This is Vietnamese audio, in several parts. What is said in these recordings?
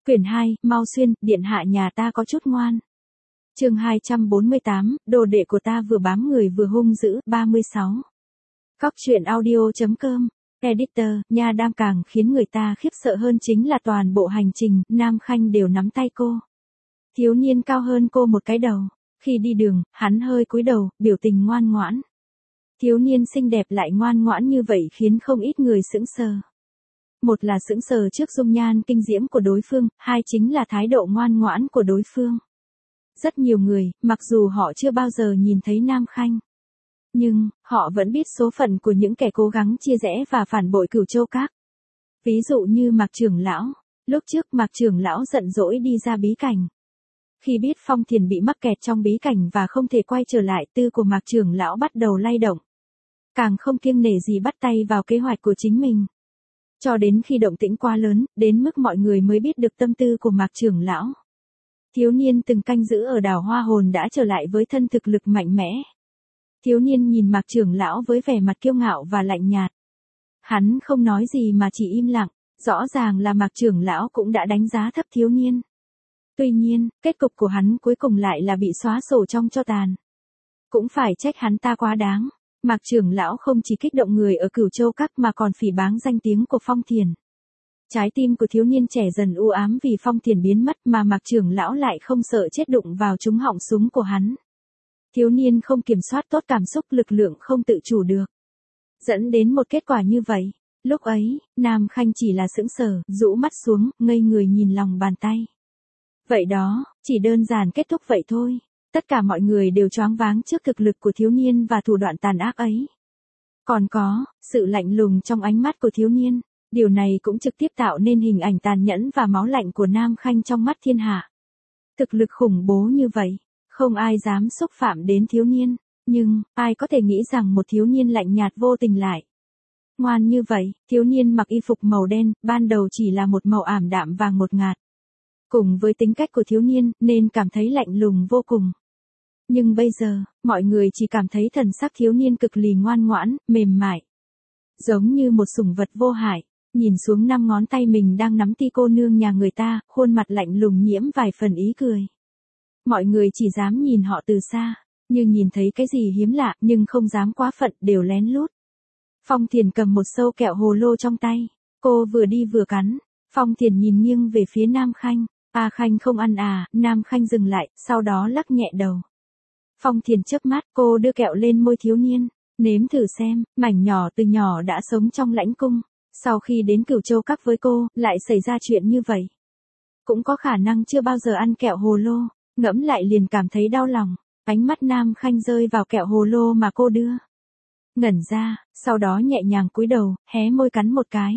Quyển 2, Mau Xuyên, điện hạ nhà ta có chút ngoan. Chương 248, đồ đệ của ta vừa bám người vừa hung dữ, 36. Cóc truyện audio.com. Editor, nha đam càng khiến người ta khiếp sợ hơn chính là toàn bộ hành trình, Nam Khanh đều nắm tay cô. Thiếu niên cao hơn cô một cái đầu. Khi đi đường, hắn hơi cúi đầu, biểu tình ngoan ngoãn. Thiếu niên xinh đẹp lại ngoan ngoãn như vậy khiến không ít người sững sờ. Một là sững sờ trước dung nhan kinh diễm của đối phương, hai chính là thái độ ngoan ngoãn của đối phương. Rất nhiều người, mặc dù họ chưa bao giờ nhìn thấy Nam Khanh, nhưng họ vẫn biết số phận của những kẻ cố gắng chia rẽ và phản bội Cửu Châu Các. Ví dụ như Mạc trưởng lão, lúc trước Mạc trưởng lão giận dỗi đi ra bí cảnh. Khi biết Phong Thiền bị mắc kẹt trong bí cảnh và không thể quay trở lại, tư của Mạc trưởng lão bắt đầu lay động. Càng không kiêng nể gì bắt tay vào kế hoạch của chính mình. Cho đến khi động tĩnh quá lớn, đến mức mọi người mới biết được tâm tư của Mạc trưởng lão. Thiếu niên từng canh giữ ở đảo Hoa Hồn đã trở lại với thân thực lực mạnh mẽ. Thiếu niên nhìn Mạc trưởng lão với vẻ mặt kiêu ngạo và lạnh nhạt. Hắn không nói gì mà chỉ im lặng, rõ ràng là Mạc trưởng lão cũng đã đánh giá thấp thiếu niên. Tuy nhiên, kết cục của hắn cuối cùng lại là bị xóa sổ trong tro tàn. Cũng phải trách hắn ta quá đáng. Mạc trưởng lão không chỉ kích động người ở Cửu Châu Các mà còn phỉ báng danh tiếng của Phong Thiền. Trái tim của thiếu niên trẻ dần u ám vì Phong Thiền biến mất mà Mạc trưởng lão lại không sợ chết đụng vào trúng họng súng của hắn. Thiếu niên không kiểm soát tốt cảm xúc, lực lượng không tự chủ được. Dẫn đến một kết quả như vậy. Lúc ấy, Nam Khanh chỉ là sững sờ, rũ mắt xuống, ngây người nhìn lòng bàn tay. Vậy đó, chỉ đơn giản kết thúc vậy thôi. Tất cả mọi người đều choáng váng trước thực lực của thiếu niên và thủ đoạn tàn ác ấy. Còn có, sự lạnh lùng trong ánh mắt của thiếu niên. Điều này cũng trực tiếp tạo nên hình ảnh tàn nhẫn và máu lạnh của Nam Khanh trong mắt thiên hạ. Thực lực khủng bố như vậy, không ai dám xúc phạm đến thiếu niên. Nhưng, ai có thể nghĩ rằng một thiếu niên lạnh nhạt vô tình lại ngoan như vậy. Thiếu niên mặc y phục màu đen, ban đầu chỉ là một màu ảm đạm vàng ngột ngạt. Cùng với tính cách của thiếu niên, nên cảm thấy lạnh lùng vô cùng. Nhưng bây giờ, mọi người chỉ cảm thấy thần sắc thiếu niên cực lì ngoan ngoãn, mềm mại. Giống như một sủng vật vô hại, nhìn xuống 5 ngón tay mình đang nắm ti cô nương nhà người ta, khuôn mặt lạnh lùng nhiễm vài phần ý cười. Mọi người chỉ dám nhìn họ từ xa, như nhìn thấy cái gì hiếm lạ, nhưng không dám quá phận, đều lén lút. Phong Thiền cầm một sâu kẹo hồ lô trong tay, cô vừa đi vừa cắn. Phong Thiền nhìn nghiêng về phía Nam Khanh. A Khanh không ăn à? Nam Khanh dừng lại, sau đó lắc nhẹ đầu. Phong Thiền chớp mắt, cô đưa kẹo lên môi thiếu niên. Nếm thử xem, mảnh nhỏ từ nhỏ đã sống trong lãnh cung. Sau khi đến Cửu Châu Các với cô, lại xảy ra chuyện như vậy. Cũng có khả năng chưa bao giờ ăn kẹo hồ lô, ngẫm lại liền cảm thấy đau lòng. Ánh mắt Nam Khanh rơi vào kẹo hồ lô mà cô đưa. Ngẩn ra, sau đó nhẹ nhàng cúi đầu, hé môi cắn một cái.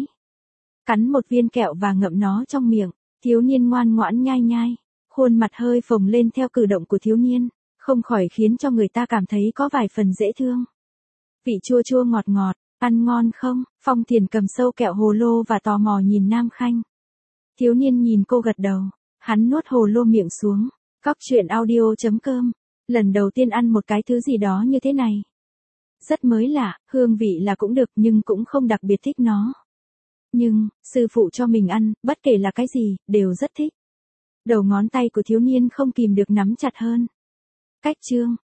Cắn một viên kẹo và ngậm nó trong miệng. Thiếu niên ngoan ngoãn nhai nhai, khuôn mặt hơi phồng lên theo cử động của thiếu niên, không khỏi khiến cho người ta cảm thấy có vài phần dễ thương. Vị chua chua ngọt ngọt, ăn ngon không? Phong Thiền cầm sâu kẹo hồ lô và tò mò nhìn Nam Khanh. Thiếu niên nhìn cô gật đầu, hắn nuốt hồ lô miệng xuống. Cóc truyện audio.com. Lần đầu tiên ăn một cái thứ gì đó như thế này. Rất mới lạ, hương vị là cũng được nhưng cũng không đặc biệt thích nó. Nhưng, sư phụ cho mình ăn, bất kể là cái gì, đều rất thích. Đầu ngón tay của thiếu niên không kìm được nắm chặt hơn. Cách chương,